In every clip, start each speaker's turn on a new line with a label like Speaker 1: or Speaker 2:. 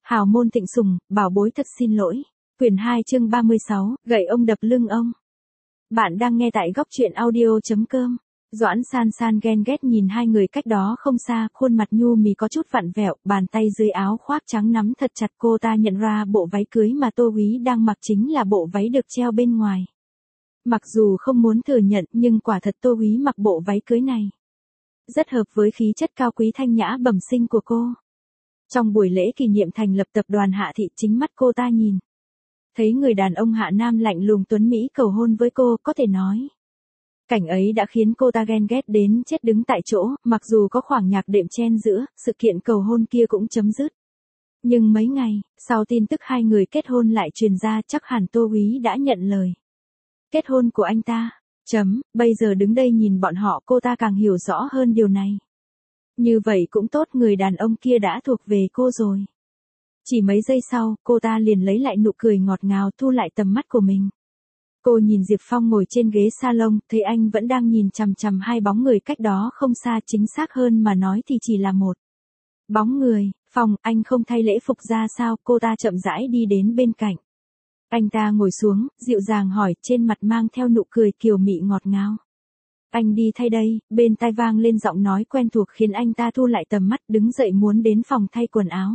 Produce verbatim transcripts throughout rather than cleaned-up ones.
Speaker 1: Hào môn Thịnh Sùng, bảo bối thật xin lỗi. Quyển hai chương ba mươi sáu, gậy ông đập lưng ông. Bạn đang nghe tại góc truyện audio.com. Doãn San San ghen ghét nhìn hai người cách đó không xa, khuôn mặt nhu mì có chút vặn vẹo, bàn tay dưới áo khoác trắng nắm thật chặt. Cô ta nhận ra bộ váy cưới mà Tô Úy đang mặc chính là bộ váy được treo bên ngoài. Mặc dù không muốn thừa nhận nhưng quả thật Tô Úy mặc bộ váy cưới này rất hợp với khí chất cao quý thanh nhã bẩm sinh của cô. Trong buổi lễ kỷ niệm thành lập tập đoàn Hạ Thị, chính mắt cô ta nhìn thấy người đàn ông Hạ Nam lạnh lùng tuấn Mỹ cầu hôn với cô, có thể nói cảnh ấy đã khiến cô ta ghen ghét đến chết đứng tại chỗ. Mặc dù có khoảng nhạc đệm chen giữa, sự kiện cầu hôn kia cũng chấm dứt. Nhưng mấy ngày sau tin tức hai người kết hôn lại truyền ra, chắc hẳn Tô Úy đã nhận lời kết hôn của anh ta. Chấm, bây giờ đứng đây nhìn bọn họ, cô ta càng hiểu rõ hơn điều này. Như vậy cũng tốt, người đàn ông kia đã thuộc về cô rồi. Chỉ mấy giây sau, cô ta liền lấy lại nụ cười ngọt ngào, thu lại tầm mắt của mình. Cô nhìn Diệp Phong ngồi trên ghế salon, thấy anh vẫn đang nhìn chằm chằm hai bóng người cách đó không xa, chính xác hơn mà nói thì chỉ là một bóng người. Phong, anh không thay lễ phục ra sao? Cô ta chậm rãi đi đến bên cạnh anh ta, ngồi xuống, dịu dàng hỏi, trên mặt mang theo nụ cười kiều mị ngọt ngào. Anh đi thay đây. Bên tai vang lên giọng nói quen thuộc khiến anh ta thu lại tầm mắt, đứng dậy muốn đến phòng thay quần áo.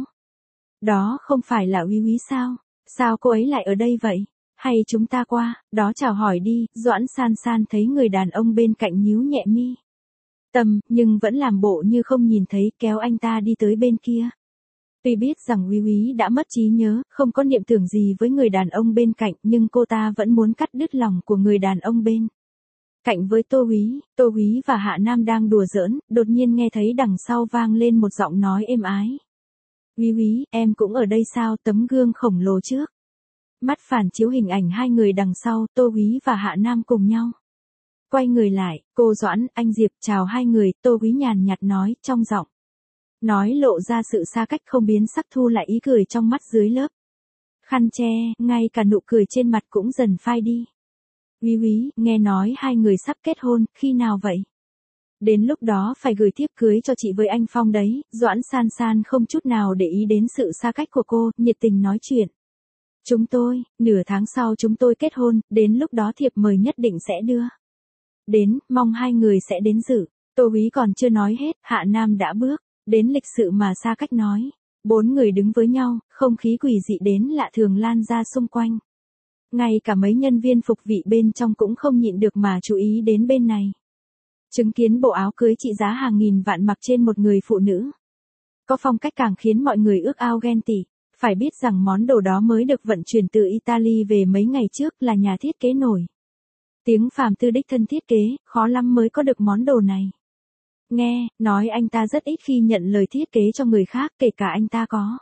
Speaker 1: Đó không phải là Úy Úy sao? Sao cô ấy lại ở đây vậy? Hay chúng ta qua đó chào hỏi đi? Doãn San San thấy người đàn ông bên cạnh nhíu nhẹ mi tâm, nhưng vẫn làm bộ như không nhìn thấy, kéo anh ta đi tới bên kia. Tuy biết rằng Úy Úy đã mất trí nhớ, không có niệm tưởng gì với người đàn ông bên cạnh, nhưng cô ta vẫn muốn cắt đứt lòng của người đàn ông bên cạnh với Tô Úy. Tô Úy và Hạ Nam đang đùa giỡn, đột nhiên nghe thấy đằng sau vang lên một giọng nói êm ái. Úy Úy, em cũng ở đây sao? Tấm gương khổng lồ trước mắt phản chiếu hình ảnh hai người đằng sau, Tô Úy và Hạ Nam cùng nhau quay người lại. Cô Doãn, anh Diệp, chào hai người. Tô Úy nhàn nhạt nói, trong giọng nói lộ ra sự xa cách không biến sắc, thu lại ý cười trong mắt dưới lớp khăn che, ngay cả nụ cười trên mặt cũng dần phai đi. Úy Úy, nghe nói hai người sắp kết hôn, khi nào vậy? Đến lúc đó phải gửi thiếp cưới cho chị với anh Phong đấy. Doãn San San không chút nào để ý đến sự xa cách của cô, nhiệt tình nói chuyện. Chúng tôi, nửa tháng sau chúng tôi kết hôn, đến lúc đó thiệp mời nhất định sẽ đưa đến, mong hai người sẽ đến dự. Tô Úy còn chưa nói hết, Hạ Nam đã bước đến lịch sự mà xa cách nói. Bốn người đứng với nhau, không khí quỷ dị đến lạ thường lan ra xung quanh. Ngay cả mấy nhân viên phục vị bên trong cũng không nhịn được mà chú ý đến bên này. Chứng kiến bộ áo cưới trị giá hàng nghìn vạn mặc trên một người phụ nữ có phong cách càng khiến mọi người ước ao ghen tị. Phải biết rằng món đồ đó mới được vận chuyển từ Italy về mấy ngày trước, là nhà thiết kế nổi tiếng Phạm Tư đích thân thiết kế, khó lắm mới có được món đồ này. Nghe nói anh ta rất ít khi nhận lời thiết kế cho người khác, kể cả anh ta có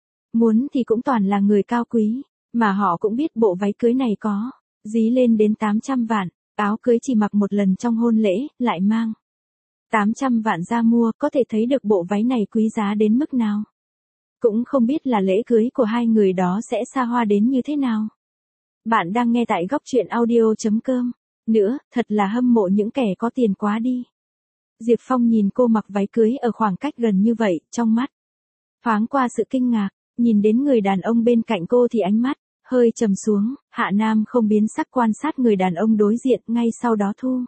Speaker 1: muốn thì cũng toàn là người cao quý, mà họ cũng biết bộ váy cưới này có dí lên đến tám trăm vạn, áo cưới chỉ mặc một lần trong hôn lễ, lại mang tám trăm vạn ra mua, có thể thấy được bộ váy này quý giá đến mức nào. Cũng không biết là lễ cưới của hai người đó sẽ xa hoa đến như thế nào. Bạn đang nghe tại góc truyện audio.com. Nữa, thật là hâm mộ những kẻ có tiền quá đi. Diệp Phong nhìn cô mặc váy cưới ở khoảng cách gần như vậy, trong mắt thoáng qua sự kinh ngạc. Nhìn đến người đàn ông bên cạnh cô thì ánh mắt hơi trầm xuống. Hạ Nam không biến sắc quan sát người đàn ông đối diện, ngay sau đó thu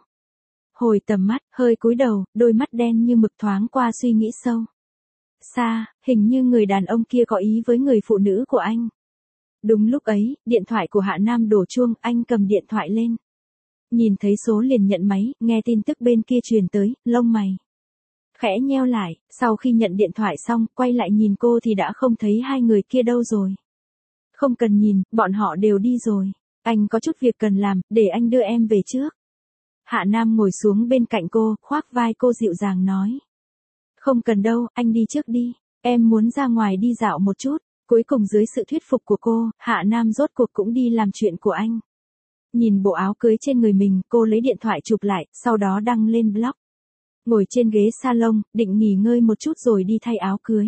Speaker 1: hồi tầm mắt, hơi cúi đầu, đôi mắt đen như mực thoáng qua suy nghĩ sâu xa. Hình như người đàn ông kia có ý với người phụ nữ của anh. Đúng lúc ấy, điện thoại của Hạ Nam đổ chuông, anh cầm điện thoại lên. Nhìn thấy số liền nhận máy, nghe tin tức bên kia truyền tới, lông mày khẽ nheo lại. Sau khi nhận điện thoại xong, quay lại nhìn cô thì đã không thấy hai người kia đâu rồi. Không cần nhìn, bọn họ đều đi rồi. Anh có chút việc cần làm, để anh đưa em về trước. Hạ Nam ngồi xuống bên cạnh cô, khoác vai cô dịu dàng nói. Không cần đâu, anh đi trước đi. Em muốn ra ngoài đi dạo một chút. Cuối cùng dưới sự thuyết phục của cô, Hạ Nam rốt cuộc cũng đi làm chuyện của anh. Nhìn bộ áo cưới trên người mình, cô lấy điện thoại chụp lại, sau đó đăng lên blog. Ngồi trên ghế salon, định nghỉ ngơi một chút rồi đi thay áo cưới.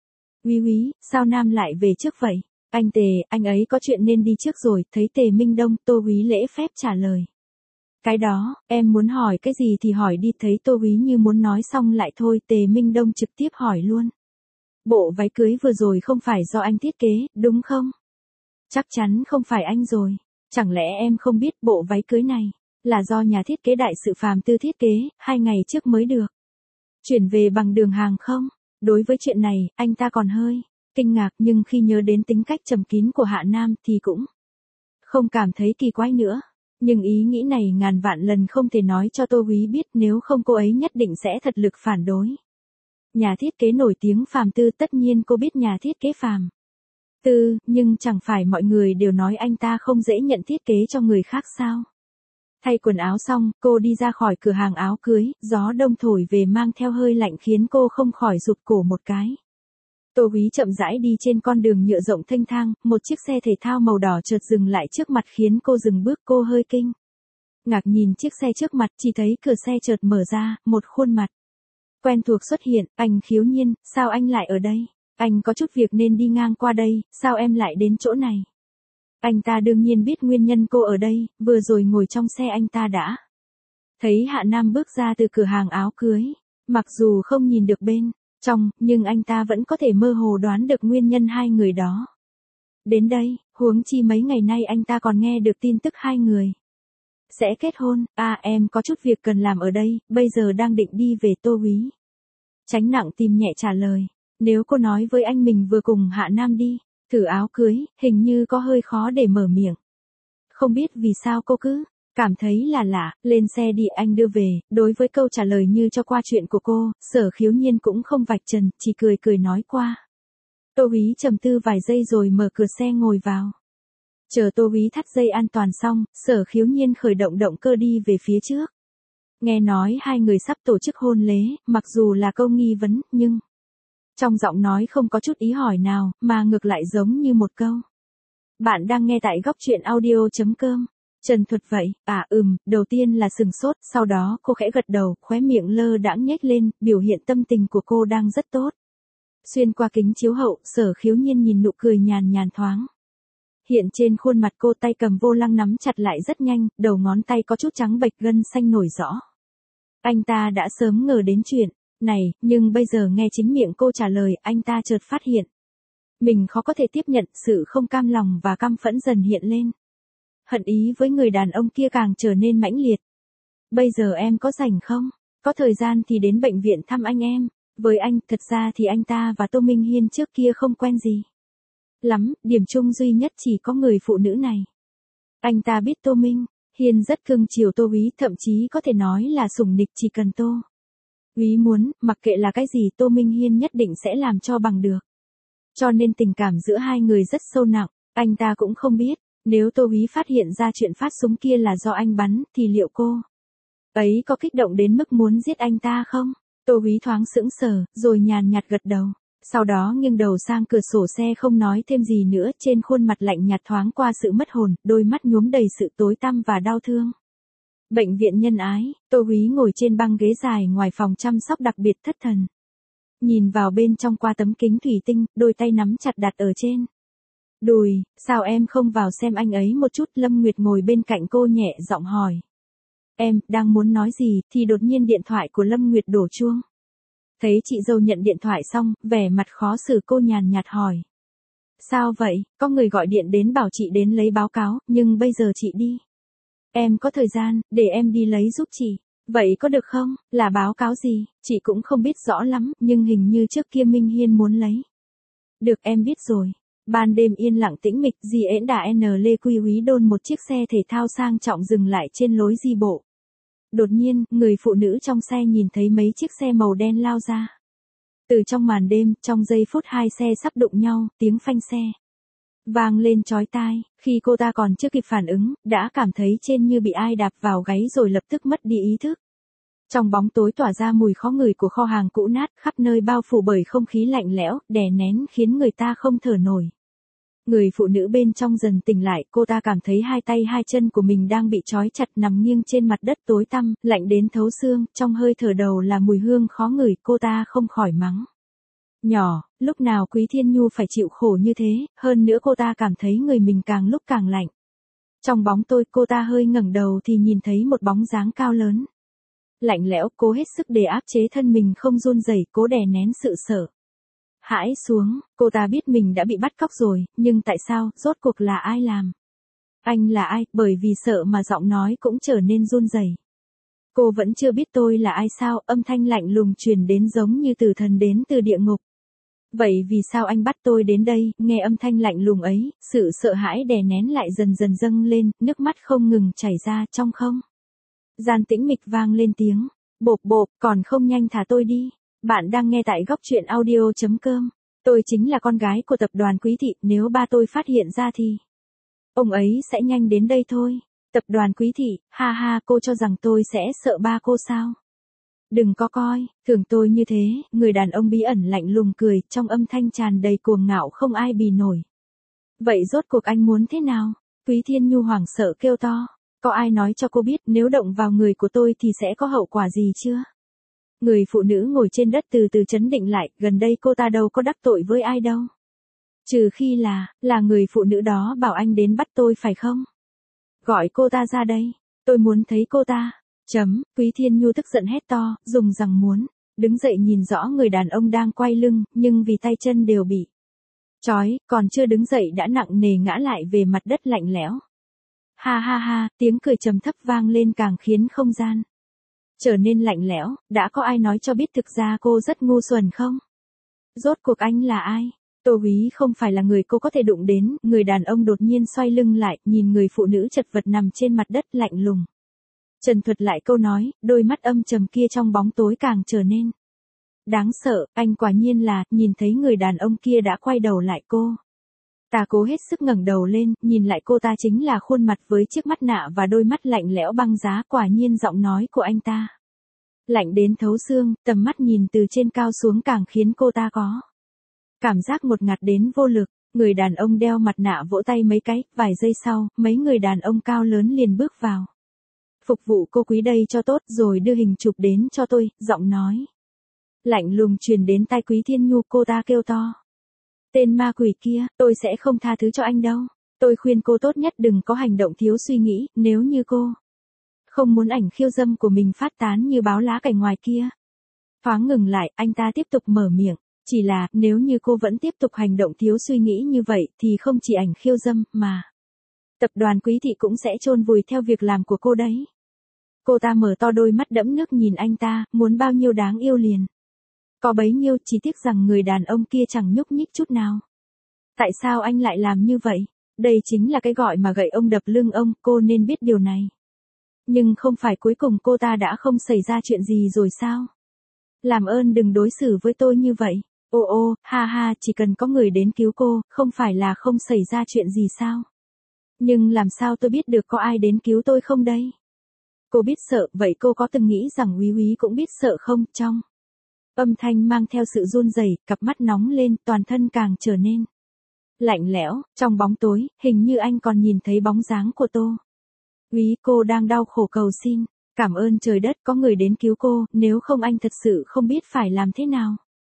Speaker 1: Úy Úy, sao Nam lại về trước vậy? Anh Tề, anh ấy có chuyện nên đi trước rồi. Thấy Tề Minh Đông, Tô Úy lễ phép trả lời. Cái đó, em muốn hỏi cái gì thì hỏi đi. Thấy Tô Úy như muốn nói xong lại thôi, Tề Minh Đông trực tiếp hỏi luôn. Bộ váy cưới vừa rồi không phải do anh thiết kế, đúng không? Chắc chắn không phải anh rồi. Chẳng lẽ em không biết bộ váy cưới này là do nhà thiết kế đại sự Phàm Tư thiết kế, hai ngày trước mới được chuyển về bằng đường hàng không? Đối với chuyện này, anh ta còn hơi kinh ngạc, nhưng khi nhớ đến tính cách trầm kín của Hạ Nam thì cũng không cảm thấy kỳ quái nữa. Nhưng ý nghĩ này ngàn vạn lần không thể nói cho Tô Úy biết, nếu không cô ấy nhất định sẽ thật lực phản đối. Nhà thiết kế nổi tiếng Phàm Tư, tất nhiên cô biết nhà thiết kế Phàm Tư, nhưng chẳng phải mọi người đều nói anh ta không dễ nhận thiết kế cho người khác sao? Thay quần áo xong, cô đi ra khỏi cửa hàng áo cưới, gió đông thổi về mang theo hơi lạnh khiến cô không khỏi rụt cổ một cái. Tô Úy chậm rãi đi trên con đường nhựa rộng thênh thang, một chiếc xe thể thao màu đỏ chợt dừng lại trước mặt khiến cô dừng bước, cô hơi kinh ngạc nhìn chiếc xe trước mặt, chỉ thấy cửa xe chợt mở ra, một khuôn mặt quen thuộc xuất hiện. Anh Khiếu Nhiên, sao anh lại ở đây? Anh có chút việc nên đi ngang qua đây, sao em lại đến chỗ này? Anh ta đương nhiên biết nguyên nhân cô ở đây, vừa rồi ngồi trong xe anh ta đã thấy Hạ Nam bước ra từ cửa hàng áo cưới. Mặc dù không nhìn được bên trong, nhưng anh ta vẫn có thể mơ hồ đoán được nguyên nhân hai người đó đến đây, huống chi mấy ngày nay anh ta còn nghe được tin tức hai người sẽ kết hôn. À, em có chút việc cần làm ở đây, bây giờ đang định đi về. Tô Úy tránh nặng tìm nhẹ trả lời. Nếu cô nói với anh mình vừa cùng Hạ Nam đi thử áo cưới, hình như có hơi khó để mở miệng. Không biết vì sao cô cứ cảm thấy là lạ. Lên xe đi, anh đưa về. Đối với câu trả lời như cho qua chuyện của cô, Sở Khiếu Nhiên cũng không vạch trần, chỉ cười cười nói qua. Tô Úy trầm tư vài giây rồi mở cửa xe ngồi vào. Chờ Tô Úy thắt dây an toàn xong, Sở Khiếu Nhiên khởi động động cơ đi về phía trước. Nghe nói hai người sắp tổ chức hôn lễ, mặc dù là câu nghi vấn, nhưng trong giọng nói không có chút ý hỏi nào, mà ngược lại giống như một câu. Bạn đang nghe tại góc truyện audio.com. Trần Thuật vậy, à ừm, đầu tiên là sừng sốt, sau đó cô khẽ gật đầu, khóe miệng lơ đãng nhếch lên, biểu hiện tâm tình của cô đang rất tốt. Xuyên qua kính chiếu hậu, Sở Khiếu Nhiên nhìn nụ cười nhàn nhàn thoáng hiện trên khuôn mặt cô, tay cầm vô lăng nắm chặt lại rất nhanh, đầu ngón tay có chút trắng bệch, gân xanh nổi rõ. Anh ta đã sớm ngờ đến chuyện này, nhưng bây giờ nghe chính miệng cô trả lời, anh ta chợt phát hiện mình khó có thể tiếp nhận. Sự không cam lòng và căm phẫn dần hiện lên. Hận ý với người đàn ông kia càng trở nên mãnh liệt. Bây giờ em có rảnh không? Có thời gian thì đến bệnh viện thăm anh em. Với anh, thật ra thì anh ta và Tô Minh Hiên trước kia không quen gì lắm, điểm chung duy nhất chỉ có người phụ nữ này. Anh ta biết Tô Minh Hiên rất cưng chiều Tô Úy, thậm chí có thể nói là sủng nịch, chỉ cần Tô Úy muốn, mặc kệ là cái gì Tô Minh Hiên nhất định sẽ làm cho bằng được. Cho nên tình cảm giữa hai người rất sâu nặng. Anh ta cũng không biết, nếu Tô Úy phát hiện ra chuyện phát súng kia là do anh bắn, thì liệu cô ấy có kích động đến mức muốn giết anh ta không? Tô Úy thoáng sững sờ, rồi nhàn nhạt gật đầu. Sau đó nghiêng đầu sang cửa sổ xe không nói thêm gì nữa, trên khuôn mặt lạnh nhạt thoáng qua sự mất hồn, đôi mắt nhuốm đầy sự tối tăm và đau thương. Bệnh viện Nhân Ái, Tô Úy ngồi trên băng ghế dài ngoài phòng chăm sóc đặc biệt, thất thần nhìn vào bên trong qua tấm kính thủy tinh, đôi tay nắm chặt đặt ở trên đùi. Sao em không vào xem anh ấy một chút? Lâm Nguyệt ngồi bên cạnh cô nhẹ giọng hỏi. Em đang muốn nói gì thì đột nhiên điện thoại của Lâm Nguyệt đổ chuông. Thấy chị dâu nhận điện thoại xong, vẻ mặt khó xử, cô nhàn nhạt hỏi. Sao vậy? Có người gọi điện đến bảo chị đến lấy báo cáo, nhưng bây giờ chị đi. Em có thời gian, để em đi lấy giúp chị. Vậy có được không? Là báo cáo gì? Chị cũng không biết rõ lắm, nhưng hình như trước kia Minh Hiên muốn lấy. Được, em biết rồi. Ban đêm yên lặng tĩnh mịch, Di Ễn Đà N Lê Quy Úy đôn một chiếc xe thể thao sang trọng dừng lại trên lối đi bộ. Đột nhiên, người phụ nữ trong xe nhìn thấy mấy chiếc xe màu đen lao ra. Từ trong màn đêm, trong giây phút hai xe sắp đụng nhau, tiếng phanh xe vang lên chói tai. Khi cô ta còn chưa kịp phản ứng, đã cảm thấy trên như bị ai đạp vào gáy rồi lập tức mất đi ý thức. Trong bóng tối tỏa ra mùi khó ngửi của kho hàng cũ nát, khắp nơi bao phủ bởi không khí lạnh lẽo, đè nén khiến người ta không thở nổi. Người phụ nữ bên trong dần tỉnh lại, cô ta cảm thấy hai tay hai chân của mình đang bị trói chặt, nằm nghiêng trên mặt đất tối tăm, lạnh đến thấu xương, trong hơi thở đầu là mùi hương khó ngửi, cô ta không khỏi mắng. Nhỏ, lúc nào Quý Thiên Nhu phải chịu khổ như thế, hơn nữa cô ta cảm thấy người mình càng lúc càng lạnh. Trong bóng tối, cô ta hơi ngẩng đầu thì nhìn thấy một bóng dáng cao lớn. Lạnh lẽo, cố hết sức để áp chế thân mình không run rẩy, cố đè nén sự sợ hãi xuống, cô ta biết mình đã bị bắt cóc rồi, nhưng tại sao, rốt cuộc là ai làm? Anh là ai, bởi vì sợ mà giọng nói cũng trở nên run rẩy. Cô vẫn chưa biết tôi là ai sao, âm thanh lạnh lùng truyền đến giống như tử thần đến từ địa ngục. Vậy vì sao anh bắt tôi đến đây, nghe âm thanh lạnh lùng ấy, sự sợ hãi đè nén lại dần dần dâng lên, nước mắt không ngừng chảy ra trong không. Gian tĩnh mịch vang lên tiếng, bộp bộp, còn không nhanh thả tôi đi. Bạn đang nghe tại góc truyện audio.com. Tôi chính là con gái của tập đoàn Quý Thị, nếu ba tôi phát hiện ra thì ông ấy sẽ nhanh đến đây thôi. Tập đoàn Quý Thị, ha ha, cô cho rằng tôi sẽ sợ ba cô sao? Đừng có coi, thường tôi như thế, người đàn ông bí ẩn lạnh lùng cười, trong âm thanh tràn đầy cuồng ngạo không ai bì nổi. Vậy rốt cuộc anh muốn thế nào? Quý Thiên Nhu hoảng sợ kêu to. Có ai nói cho cô biết nếu động vào người của tôi thì sẽ có hậu quả gì chưa? Người phụ nữ ngồi trên đất từ từ trấn định lại, gần đây cô ta đâu có đắc tội với ai đâu. Trừ khi là, là người phụ nữ đó bảo anh đến bắt tôi phải không? Gọi cô ta ra đây, tôi muốn thấy cô ta. Chấm, Quý Thiên Nhu tức giận hét to, dùng rằng muốn, đứng dậy nhìn rõ người đàn ông đang quay lưng, nhưng vì tay chân đều bị trói, còn chưa đứng dậy đã nặng nề ngã lại về mặt đất lạnh lẽo. Ha ha ha, tiếng cười trầm thấp vang lên càng khiến không gian trở nên lạnh lẽo, đã có ai nói cho biết thực ra cô rất ngu xuẩn không? Rốt cuộc anh là ai? Tô Úy không phải là người cô có thể đụng đến, người đàn ông đột nhiên xoay lưng lại, nhìn người phụ nữ chật vật nằm trên mặt đất lạnh lùng. Trần thuật lại câu nói, đôi mắt âm trầm kia trong bóng tối càng trở nên đáng sợ, anh quả nhiên là, nhìn thấy người đàn ông kia đã quay đầu lại cô. Ta cố hết sức ngẩng đầu lên, nhìn lại cô ta chính là khuôn mặt với chiếc mắt nạ và đôi mắt lạnh lẽo băng giá, quả nhiên giọng nói của anh ta lạnh đến thấu xương, tầm mắt nhìn từ trên cao xuống càng khiến cô ta có cảm giác ngột ngạt đến vô lực. Người đàn ông đeo mặt nạ vỗ tay mấy cái, vài giây sau, mấy người đàn ông cao lớn liền bước vào. Phục vụ cô Quý đây cho tốt rồi đưa hình chụp đến cho tôi, giọng nói lạnh lùng truyền đến tai Quý Thiên Nhu, cô ta kêu to. Tên ma quỷ kia, tôi sẽ không tha thứ cho anh đâu. Tôi khuyên cô tốt nhất đừng có hành động thiếu suy nghĩ, nếu như cô không muốn ảnh khiêu dâm của mình phát tán như báo lá cải ngoài kia. Thoáng ngừng lại, anh ta tiếp tục mở miệng. Chỉ là, nếu như cô vẫn tiếp tục hành động thiếu suy nghĩ như vậy, thì không chỉ ảnh khiêu dâm, mà tập đoàn Quý Thị cũng sẽ chôn vùi theo việc làm của cô đấy. Cô ta mở to đôi mắt đẫm nước nhìn anh ta, muốn bao nhiêu đáng yêu liền. Có bấy nhiêu, chỉ tiếc rằng người đàn ông kia chẳng nhúc nhích chút nào. Tại sao anh lại làm như vậy? Đây chính là cái gọi mà gậy ông đập lưng ông, cô nên biết điều này. Nhưng không phải cuối cùng cô ta đã không xảy ra chuyện gì rồi sao? Làm ơn đừng đối xử với tôi như vậy. Ô ô, ha ha, chỉ cần có người đến cứu cô, không phải là không xảy ra chuyện gì sao? Nhưng làm sao tôi biết được có ai đến cứu tôi không đây? Cô biết sợ, vậy cô có từng nghĩ rằng Úy Úy cũng biết sợ không? Trong âm thanh mang theo sự run rẩy, cặp mắt nóng lên, toàn thân càng trở nên lạnh lẽo, trong bóng tối, hình như anh còn nhìn thấy bóng dáng của Tô Úy. Cô đang đau khổ cầu xin, cảm ơn trời đất có người đến cứu cô, nếu không anh thật sự không biết phải làm thế nào.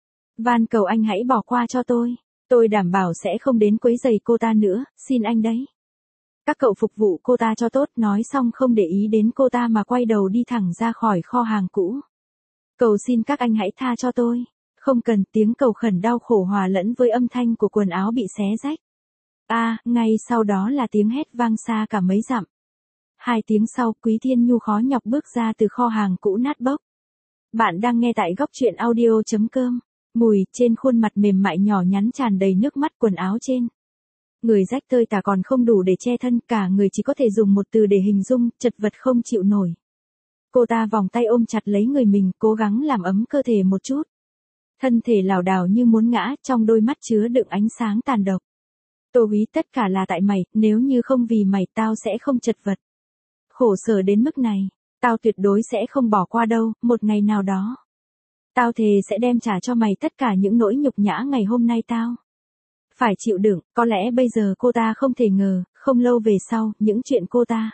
Speaker 1: Van cầu anh hãy bỏ qua cho tôi, tôi đảm bảo sẽ không đến quấy rầy cô ta nữa, xin anh đấy. Các cậu phục vụ cô ta cho tốt, nói xong không để ý đến cô ta mà quay đầu đi thẳng ra khỏi kho hàng cũ. Cầu xin các anh hãy tha cho tôi. Không cần, tiếng cầu khẩn đau khổ hòa lẫn với âm thanh của quần áo bị xé rách. A, à, ngay sau đó là tiếng hét vang xa cả mấy dặm. Hai tiếng sau, Quý Thiên Nhu khó nhọc bước ra từ kho hàng cũ nát bốc. Bạn đang nghe tại góc truyện audio.com. Mùi, trên khuôn mặt mềm mại nhỏ nhắn tràn đầy nước mắt, quần áo trên người rách tơi tả còn không đủ để che thân, cả người chỉ có thể dùng một từ để hình dung, chật vật không chịu nổi. Cô ta vòng tay ôm chặt lấy người mình, cố gắng làm ấm cơ thể một chút. Thân thể lảo đảo như muốn ngã, trong đôi mắt chứa đựng ánh sáng tàn độc. Tô Úy, tất cả là tại mày, nếu như không vì mày tao sẽ không chật vật khổ sở đến mức này. Tao tuyệt đối sẽ không bỏ qua đâu, một ngày nào đó tao thề sẽ đem trả cho mày tất cả những nỗi nhục nhã ngày hôm nay tao phải chịu đựng. Có lẽ bây giờ cô ta không thể ngờ, không lâu về sau, những chuyện cô ta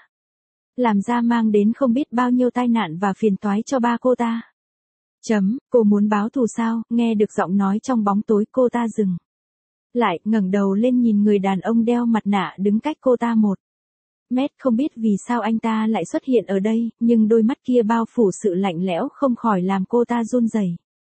Speaker 1: làm ra mang đến không biết bao nhiêu tai nạn và phiền toái cho ba cô ta. Chấm, cô muốn báo thù sao? Nghe được giọng nói trong bóng tối, cô ta dừng lại, ngẩng đầu lên nhìn người đàn ông đeo mặt nạ đứng cách cô ta một mét. Không biết vì sao anh ta lại xuất hiện ở đây, nhưng đôi mắt kia bao phủ sự lạnh lẽo không khỏi làm cô ta run rẩy.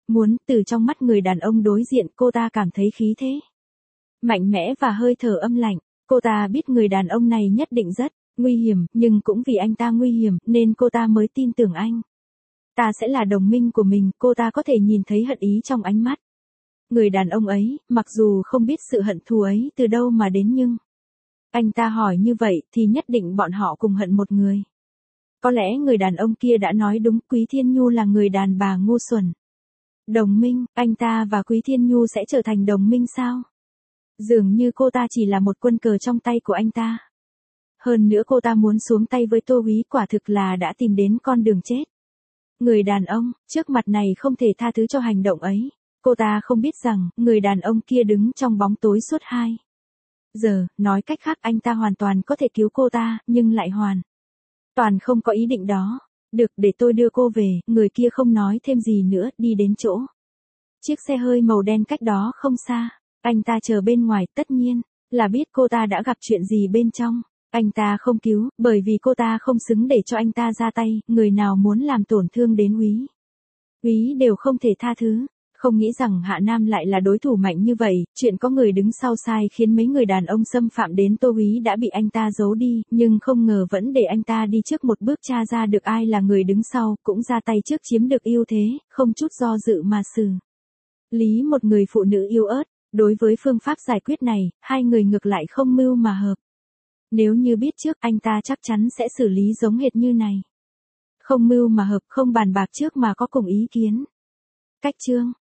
Speaker 1: Muốn, từ trong mắt người đàn ông đối diện cô ta cảm thấy khí thế mạnh mẽ và hơi thở âm lạnh. Cô ta biết người đàn ông này nhất định rất nguy hiểm, nhưng cũng vì anh ta nguy hiểm, nên cô ta mới tin tưởng anh. Ta sẽ là đồng minh của mình, cô ta có thể nhìn thấy hận ý trong ánh mắt. Người đàn ông ấy, mặc dù không biết sự hận thù ấy từ đâu mà đến nhưng anh ta hỏi như vậy thì nhất định bọn họ cùng hận một người. Có lẽ người đàn ông kia đã nói đúng, Quý Thiên Nhu là người đàn bà ngu xuẩn. Đồng minh, anh ta và Quý Thiên Nhu sẽ trở thành đồng minh sao? Dường như cô ta chỉ là một quân cờ trong tay của anh ta. Hơn nữa cô ta muốn xuống tay với Tô Úy, quả thực là đã tìm đến con đường chết. Người đàn ông trước mặt này không thể tha thứ cho hành động ấy. Cô ta không biết rằng, người đàn ông kia đứng trong bóng tối suốt hai giờ, nói cách khác anh ta hoàn toàn có thể cứu cô ta, nhưng lại hoàn toàn không có ý định đó. Được, để tôi đưa cô về, người kia không nói thêm gì nữa, đi đến chỗ chiếc xe hơi màu đen cách đó không xa. Anh ta chờ bên ngoài, tất nhiên là biết cô ta đã gặp chuyện gì bên trong. Anh ta không cứu, bởi vì cô ta không xứng để cho anh ta ra tay, người nào muốn làm tổn thương đến Úy, Úy đều không thể tha thứ. Không nghĩ rằng Hạ Nam lại là đối thủ mạnh như vậy, chuyện có người đứng sau sai khiến mấy người đàn ông xâm phạm đến Tô Úy đã bị anh ta giấu đi, nhưng không ngờ vẫn để anh ta đi trước một bước tra ra được ai là người đứng sau, cũng ra tay trước chiếm được ưu thế, không chút do dự mà xử lý một người phụ nữ yếu ớt. Đối với phương pháp giải quyết này, hai người ngược lại không mưu mà hợp. Nếu như biết trước, anh ta chắc chắn sẽ xử lý giống hệt như này. Không mưu mà hợp, không bàn bạc trước mà có cùng ý kiến. Cách chương